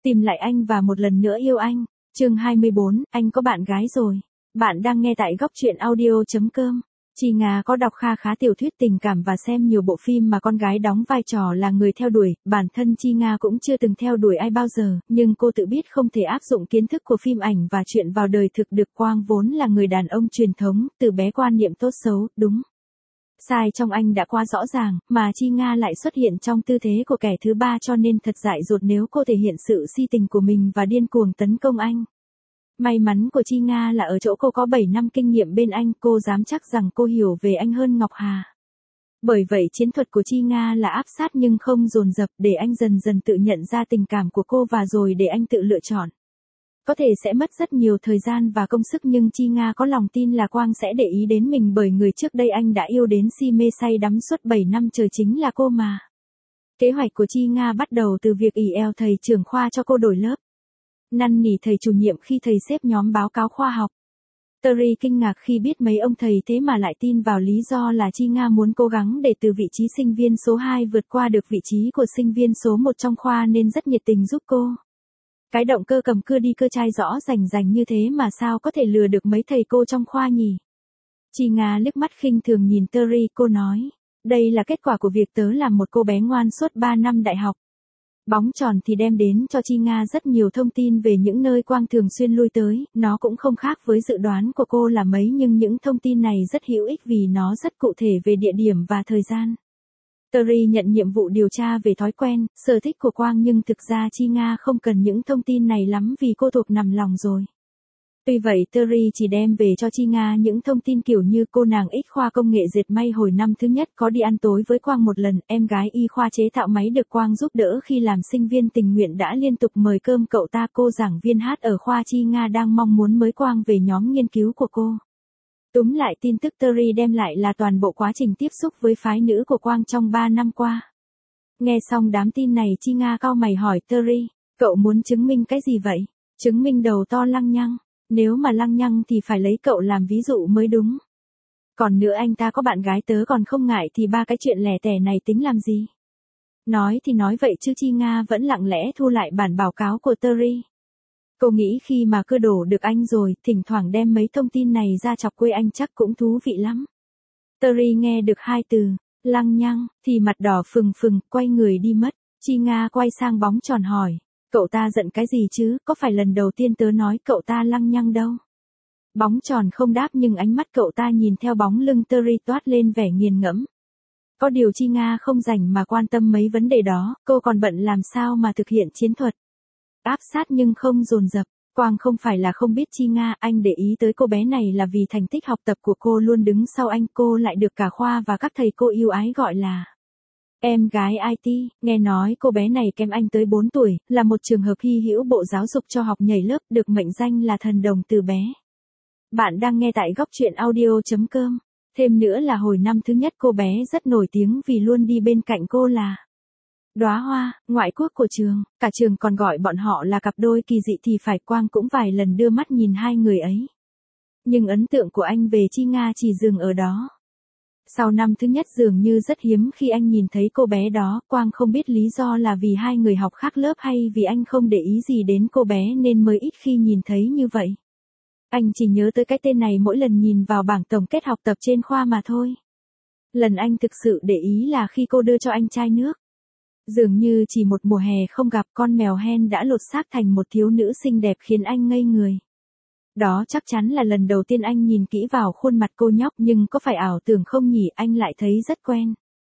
Tìm lại anh và một lần nữa yêu anh. Chương 24, anh có bạn gái rồi. Bạn đang nghe tại góc truyện audio.com. Chi Nga có đọc kha khá tiểu thuyết tình cảm và xem nhiều bộ phim mà con gái đóng vai trò là người theo đuổi, bản thân Chi Nga cũng chưa từng theo đuổi ai bao giờ, nhưng cô tự biết không thể áp dụng kiến thức của phim ảnh và chuyện vào đời thực được. Quang vốn là người đàn ông truyền thống, từ bé quan niệm tốt xấu, đúng sai trong anh đã quá rõ ràng, mà Chi Nga lại xuất hiện trong tư thế của kẻ thứ ba, cho nên thật dại dột nếu cô thể hiện sự si tình của mình và điên cuồng tấn công anh. May mắn của Chi Nga là ở chỗ cô có 7 năm kinh nghiệm bên anh, cô dám chắc rằng cô hiểu về anh hơn Ngọc Hà. Bởi vậy chiến thuật của Chi Nga là áp sát nhưng không dồn dập, để anh dần dần tự nhận ra tình cảm của cô và rồi để anh tự lựa chọn. Có thể sẽ mất rất nhiều thời gian và công sức, nhưng Chi Nga có lòng tin là Quang sẽ để ý đến mình, bởi người trước đây anh đã yêu đến si mê say đắm suốt 7 năm trời chính là cô mà. Kế hoạch của Chi Nga bắt đầu từ việc ỷ eo thầy trưởng khoa cho cô đổi lớp. Năn nỉ thầy chủ nhiệm khi thầy xếp nhóm báo cáo khoa học. Terry kinh ngạc khi biết mấy ông thầy thế mà lại tin vào lý do là Chi Nga muốn cố gắng để từ vị trí sinh viên số 2 vượt qua được vị trí của sinh viên số 1 trong khoa, nên rất nhiệt tình giúp cô. Cái động cơ cầm cưa đi cơ trai rõ rành rành như thế mà sao có thể lừa được mấy thầy cô trong khoa nhỉ? Chi Nga liếc mắt khinh thường nhìn Terry, cô nói, đây là kết quả của việc tớ làm một cô bé ngoan suốt 3 năm đại học. Bóng tròn thì đem đến cho Chi Nga rất nhiều thông tin về những nơi Quang thường xuyên lui tới, nó cũng không khác với dự đoán của cô là mấy, nhưng những thông tin này rất hữu ích vì nó rất cụ thể về địa điểm và thời gian. Terry nhận nhiệm vụ điều tra về thói quen, sở thích của Quang, nhưng thực ra Chi Nga không cần những thông tin này lắm vì cô thuộc nằm lòng rồi. Tuy vậy Terry chỉ đem về cho Chi Nga những thông tin kiểu như cô nàng X khoa công nghệ dệt may hồi năm thứ nhất có đi ăn tối với Quang một lần, em gái Y khoa chế tạo máy được Quang giúp đỡ khi làm sinh viên tình nguyện đã liên tục mời cơm cậu ta, cô giảng viên hát ở khoa Chi Nga đang mong muốn mời Quang về nhóm nghiên cứu của cô. Túm lại tin tức Terry đem lại là toàn bộ quá trình tiếp xúc với phái nữ của Quang trong 3 năm qua. Nghe xong đám tin này Chi Nga cau mày hỏi Terry, cậu muốn chứng minh cái gì vậy? Chứng minh đầu to lăng nhăng. Nếu mà lăng nhăng thì phải lấy cậu làm ví dụ mới đúng. Còn nữa anh ta có bạn gái, tớ còn không ngại thì ba cái chuyện lẻ tẻ này tính làm gì? Nói thì nói vậy chứ Chi Nga vẫn lặng lẽ thu lại bản báo cáo của Terry. Cô nghĩ khi mà cưa đổ được anh rồi, thỉnh thoảng đem mấy thông tin này ra chọc quê anh chắc cũng thú vị lắm. Terry nghe được hai từ, lăng nhăng, thì mặt đỏ phừng phừng, quay người đi mất. Chi Nga quay sang bóng tròn hỏi, cậu ta giận cái gì chứ, có phải lần đầu tiên tớ nói cậu ta lăng nhăng đâu. Bóng tròn không đáp, nhưng ánh mắt cậu ta nhìn theo bóng lưng Terry toát lên vẻ nghiền ngẫm. Có điều Chi Nga không rảnh mà quan tâm mấy vấn đề đó, cô còn bận làm sao mà thực hiện chiến thuật. Áp sát nhưng không dồn dập. Quang không phải là không biết Chi Nga, anh để ý tới cô bé này là vì thành tích học tập của cô luôn đứng sau anh, cô lại được cả khoa và các thầy cô yêu ái gọi là em gái IT. Nghe nói cô bé này kém anh tới 4 tuổi, là một trường hợp hy hữu Bộ Giáo dục cho học nhảy lớp, được mệnh danh là thần đồng từ bé. Bạn đang nghe tại góc truyện audio.com. Thêm nữa là hồi năm thứ nhất cô bé rất nổi tiếng vì luôn đi bên cạnh cô là đóa hoa, ngoại quốc của trường, cả trường còn gọi bọn họ là cặp đôi kỳ dị thì phải. Quang cũng vài lần đưa mắt nhìn hai người ấy. Nhưng ấn tượng của anh về Chi Nga chỉ dừng ở đó. Sau năm thứ nhất dường như rất hiếm khi anh nhìn thấy cô bé đó, Quang không biết lý do là vì hai người học khác lớp hay vì anh không để ý gì đến cô bé nên mới ít khi nhìn thấy như vậy. Anh chỉ nhớ tới cái tên này mỗi lần nhìn vào bảng tổng kết học tập trên khoa mà thôi. Lần anh thực sự để ý là khi cô đưa cho anh chai nước. Dường như chỉ một mùa hè không gặp, con mèo hen đã lột xác thành một thiếu nữ xinh đẹp khiến anh ngây người. Đó chắc chắn là lần đầu tiên anh nhìn kỹ vào khuôn mặt cô nhóc, nhưng có phải ảo tưởng không nhỉ, anh lại thấy rất quen.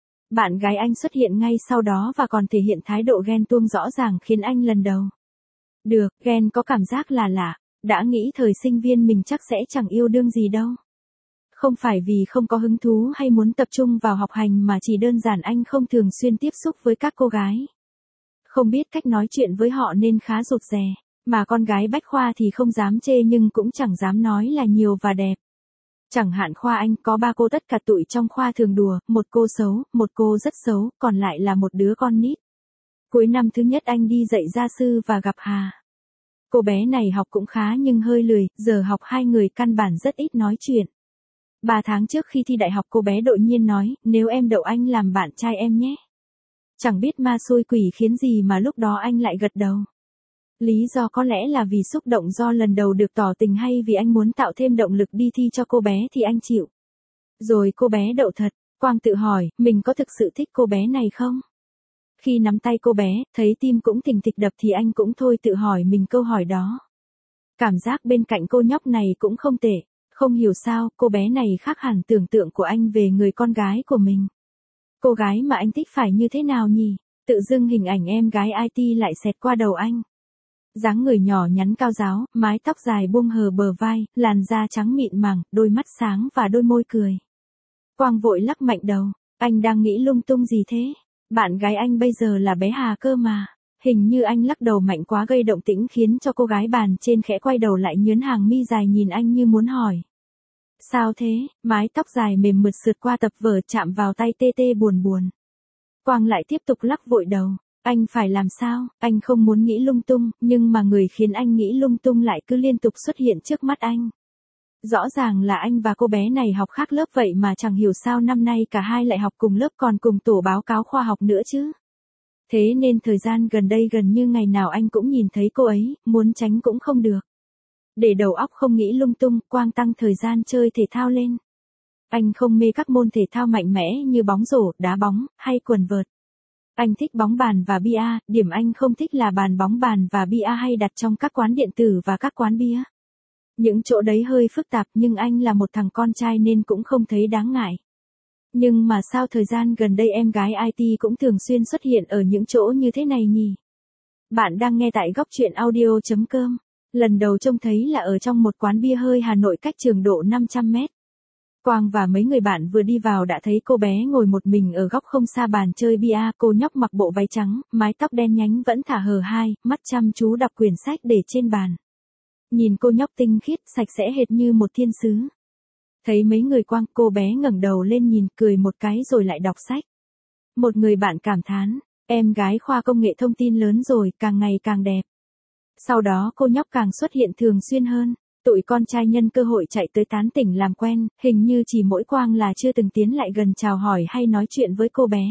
Bạn gái anh xuất hiện ngay sau đó và còn thể hiện thái độ ghen tuông rõ ràng khiến anh lần đầu được ghen có cảm giác là lạ, đã nghĩ thời sinh viên mình chắc sẽ chẳng yêu đương gì đâu. Không phải vì không có hứng thú hay muốn tập trung vào học hành mà chỉ đơn giản anh không thường xuyên tiếp xúc với các cô gái. Không biết cách nói chuyện với họ nên khá rụt rè, mà con gái bách khoa thì không dám chê nhưng cũng chẳng dám nói là nhiều và đẹp. Chẳng hạn khoa anh có 3 cô, tất cả tụi trong khoa thường đùa, một cô xấu, một cô rất xấu, còn lại là một đứa con nít. Cuối năm thứ nhất anh đi dạy gia sư và gặp Hà. Cô bé này học cũng khá nhưng hơi lười, giờ học hai người căn bản rất ít nói chuyện. 3 tháng trước khi thi đại học cô bé đột nhiên nói, nếu em đậu anh làm bạn trai em nhé. Chẳng biết ma xui quỷ khiến gì mà lúc đó anh lại gật đầu. Lý do có lẽ là vì xúc động do lần đầu được tỏ tình hay vì anh muốn tạo thêm động lực đi thi cho cô bé thì anh chịu. Rồi cô bé đậu thật, Quang tự hỏi, mình có thực sự thích cô bé này không? Khi nắm tay cô bé, thấy tim cũng thình thịch đập thì anh cũng thôi tự hỏi mình câu hỏi đó. Cảm giác bên cạnh cô nhóc này cũng không tệ, không hiểu sao cô bé này khác hẳn tưởng tượng của anh về người con gái của mình. Cô gái mà anh thích phải như thế nào nhỉ? Tự dưng hình ảnh em gái IT lại xẹt qua đầu anh. Dáng người nhỏ nhắn cao ráo, mái tóc dài buông hờ bờ vai, làn da trắng mịn màng, đôi mắt sáng và đôi môi cười. Quang vội lắc mạnh đầu, anh đang nghĩ lung tung gì thế? Bạn gái anh bây giờ là bé Hà cơ mà. Hình như anh lắc đầu mạnh quá gây động tĩnh khiến cho cô gái bàn trên khẽ quay đầu lại nhớn hàng mi dài nhìn anh như muốn hỏi. Sao thế? Mái tóc dài mềm mượt sượt qua tập vở chạm vào tay tê tê buồn buồn. Quang lại tiếp tục lắc vội đầu. Anh phải làm sao? Anh không muốn nghĩ lung tung, nhưng mà người khiến anh nghĩ lung tung lại cứ liên tục xuất hiện trước mắt anh. Rõ ràng là anh và cô bé này học khác lớp vậy mà chẳng hiểu sao năm nay cả hai lại học cùng lớp còn cùng tổ báo cáo khoa học nữa chứ. Thế nên thời gian gần đây gần như ngày nào anh cũng nhìn thấy cô ấy, muốn tránh cũng không được. Để đầu óc không nghĩ lung tung, Quang tăng thời gian chơi thể thao lên. Anh không mê các môn thể thao mạnh mẽ như bóng rổ, đá bóng, hay quần vợt. Anh thích bóng bàn và bia, điểm anh không thích là bàn bóng bàn và bia hay đặt trong các quán điện tử và các quán bia. Những chỗ đấy hơi phức tạp nhưng anh là một thằng con trai nên cũng không thấy đáng ngại. Nhưng mà sao thời gian gần đây em gái IT cũng thường xuyên xuất hiện ở những chỗ như thế này nhỉ? Bạn đang nghe tại góc truyện audio.com. Lần đầu trông thấy là ở trong một quán bia hơi Hà Nội cách trường độ 500 mét. Quang và mấy người bạn vừa đi vào đã thấy cô bé ngồi một mình ở góc không xa bàn chơi bia. Cô nhóc mặc bộ váy trắng, mái tóc đen nhánh vẫn thả hờ hai, mắt chăm chú đọc quyển sách để trên bàn. Nhìn cô nhóc tinh khiết, sạch sẽ hệt như một thiên sứ. Thấy mấy người Quang, cô bé ngẩng đầu lên nhìn, cười một cái rồi lại đọc sách. Một người bạn cảm thán, em gái khoa công nghệ thông tin lớn rồi, càng ngày càng đẹp. Sau đó cô nhóc càng xuất hiện thường xuyên hơn. Tụi con trai nhân cơ hội chạy tới tán tỉnh làm quen, hình như chỉ mỗi Quang là chưa từng tiến lại gần chào hỏi hay nói chuyện với cô bé.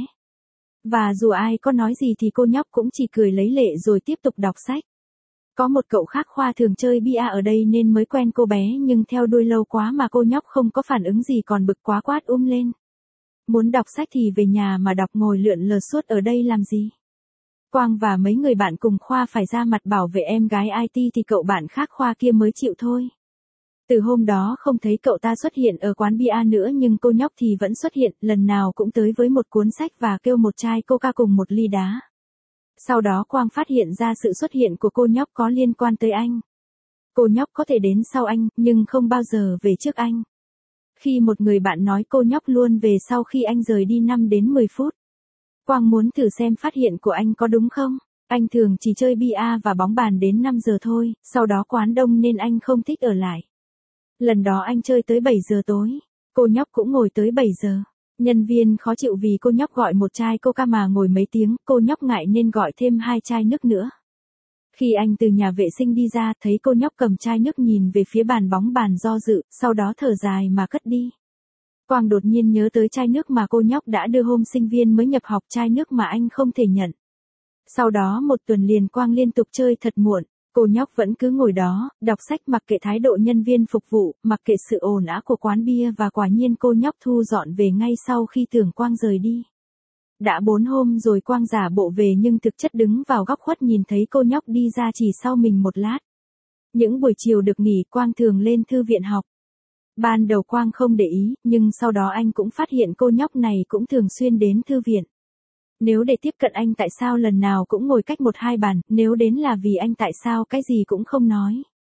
Và dù ai có nói gì thì cô nhóc cũng chỉ cười lấy lệ rồi tiếp tục đọc sách. Có một cậu khác khoa thường chơi bia ở đây nên mới quen cô bé nhưng theo đuôi lâu quá mà cô nhóc không có phản ứng gì còn bực quá quát lên. Muốn đọc sách thì về nhà mà đọc, ngồi lượn lờ suốt ở đây làm gì? Quang và mấy người bạn cùng khoa phải ra mặt bảo vệ em gái IT thì cậu bạn khác khoa kia mới chịu thôi. Từ hôm đó không thấy cậu ta xuất hiện ở quán bia nữa nhưng cô nhóc thì vẫn xuất hiện, lần nào cũng tới với một cuốn sách và kêu một chai coca cùng một ly đá. Sau đó Quang phát hiện ra sự xuất hiện của cô nhóc có liên quan tới anh. Cô nhóc có thể đến sau anh, nhưng không bao giờ về trước anh. Khi một người bạn nói cô nhóc luôn về sau khi anh rời đi 5 đến 10 phút. Quang muốn thử xem phát hiện của anh có đúng không? Anh thường chỉ chơi bia và bóng bàn đến 5 giờ thôi, sau đó quán đông nên anh không thích ở lại. Lần đó anh chơi tới 7 giờ tối, cô nhóc cũng ngồi tới 7 giờ. Nhân viên khó chịu vì cô nhóc gọi một chai coca mà ngồi mấy tiếng, cô nhóc ngại nên gọi thêm 2 chai nước nữa. Khi anh từ nhà vệ sinh đi ra, thấy cô nhóc cầm chai nước nhìn về phía bàn bóng bàn do dự, sau đó thở dài mà cất đi. Quang đột nhiên nhớ tới chai nước mà cô nhóc đã đưa hôm sinh viên mới nhập học, chai nước mà anh không thể nhận. Sau đó một tuần liền Quang liên tục chơi thật muộn, cô nhóc vẫn cứ ngồi đó, đọc sách mặc kệ thái độ nhân viên phục vụ, mặc kệ sự ồn ào của quán bia và quả nhiên cô nhóc thu dọn về ngay sau khi tưởng Quang rời đi. Đã 4 hôm rồi Quang giả bộ về nhưng thực chất đứng vào góc khuất nhìn thấy cô nhóc đi ra chỉ sau mình một lát. Những buổi chiều được nghỉ Quang thường lên thư viện học. Ban đầu Quang không để ý, nhưng sau đó anh cũng phát hiện cô nhóc này cũng thường xuyên đến thư viện. Nếu để tiếp cận anh tại sao lần nào cũng ngồi cách 1-2 bàn, nếu đến là vì anh tại sao cái gì cũng không nói.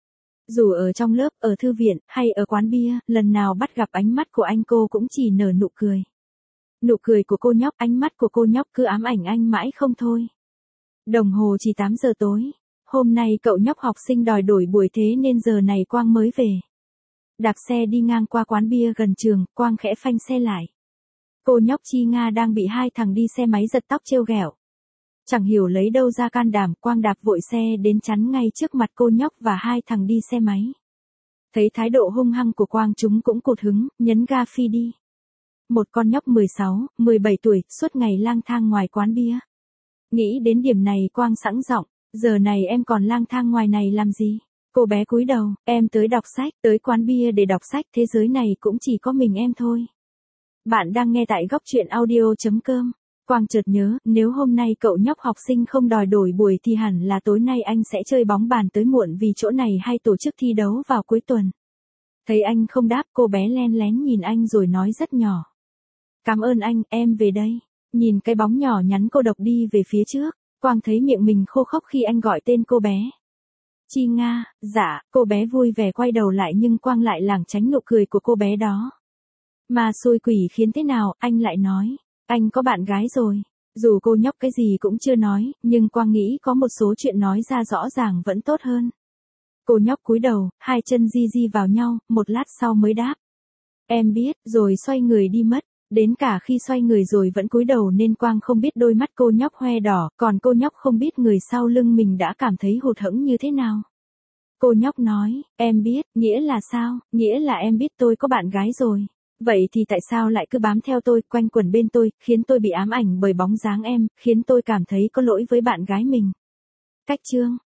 Dù ở trong lớp, ở thư viện, hay ở quán bia, lần nào bắt gặp ánh mắt của anh cô cũng chỉ nở nụ cười. Nụ cười của cô nhóc, ánh mắt của cô nhóc cứ ám ảnh anh mãi không thôi. Đồng hồ chỉ 8 giờ tối. Hôm nay cậu nhóc học sinh đòi đổi buổi thế nên giờ này Quang mới về. Đạp xe đi ngang qua quán bia gần trường, Quang khẽ phanh xe lại. Cô nhóc Chi Nga đang bị 2 thằng đi xe máy giật tóc trêu ghẹo. Chẳng hiểu lấy đâu ra can đảm, Quang đạp vội xe đến chắn ngay trước mặt cô nhóc và 2 thằng đi xe máy. Thấy thái độ hung hăng của Quang chúng cũng cụt hứng, nhấn ga phi đi. Một con nhóc 16, 17 tuổi, suốt ngày lang thang ngoài quán bia. Nghĩ đến điểm này Quang sẵn giọng, Giờ này em còn lang thang ngoài này làm gì? Cô bé cúi đầu, em tới đọc sách, tới quán bia để đọc sách, thế giới này cũng chỉ có mình em thôi. Bạn đang nghe tại góc truyện audio.com. Quang chợt nhớ, nếu hôm nay cậu nhóc học sinh không đòi đổi buổi thì hẳn là tối nay anh sẽ chơi bóng bàn tới muộn vì chỗ này hay tổ chức thi đấu vào cuối tuần. Thấy anh không đáp, cô bé len lén nhìn anh rồi nói rất nhỏ. Cảm ơn anh, em về đây. Nhìn cái bóng nhỏ nhắn cô độc đi về phía trước, Quang thấy miệng mình khô khốc khi anh gọi tên cô bé. Chi Nga, dạ, cô bé vui vẻ quay đầu lại nhưng Quang lại lảng tránh nụ cười của cô bé đó. Mà xui quỷ khiến thế nào, anh lại nói, anh có bạn gái rồi. Dù cô nhóc cái gì cũng chưa nói, nhưng Quang nghĩ có một số chuyện nói ra rõ ràng vẫn tốt hơn. Cô nhóc cúi đầu, hai chân di di vào nhau, một lát sau mới đáp. Em biết, rồi xoay người đi mất. Đến cả khi xoay người rồi vẫn cúi đầu nên Quang không biết đôi mắt cô nhóc hoe đỏ, còn cô nhóc không biết người sau lưng mình đã cảm thấy hụt hẫng như thế nào. Cô nhóc nói, em biết, nghĩa là sao, nghĩa là em biết tôi có bạn gái rồi. Vậy thì tại sao lại cứ bám theo tôi, quanh quẩn bên tôi, khiến tôi bị ám ảnh bởi bóng dáng em, khiến tôi cảm thấy có lỗi với bạn gái mình. Cách chương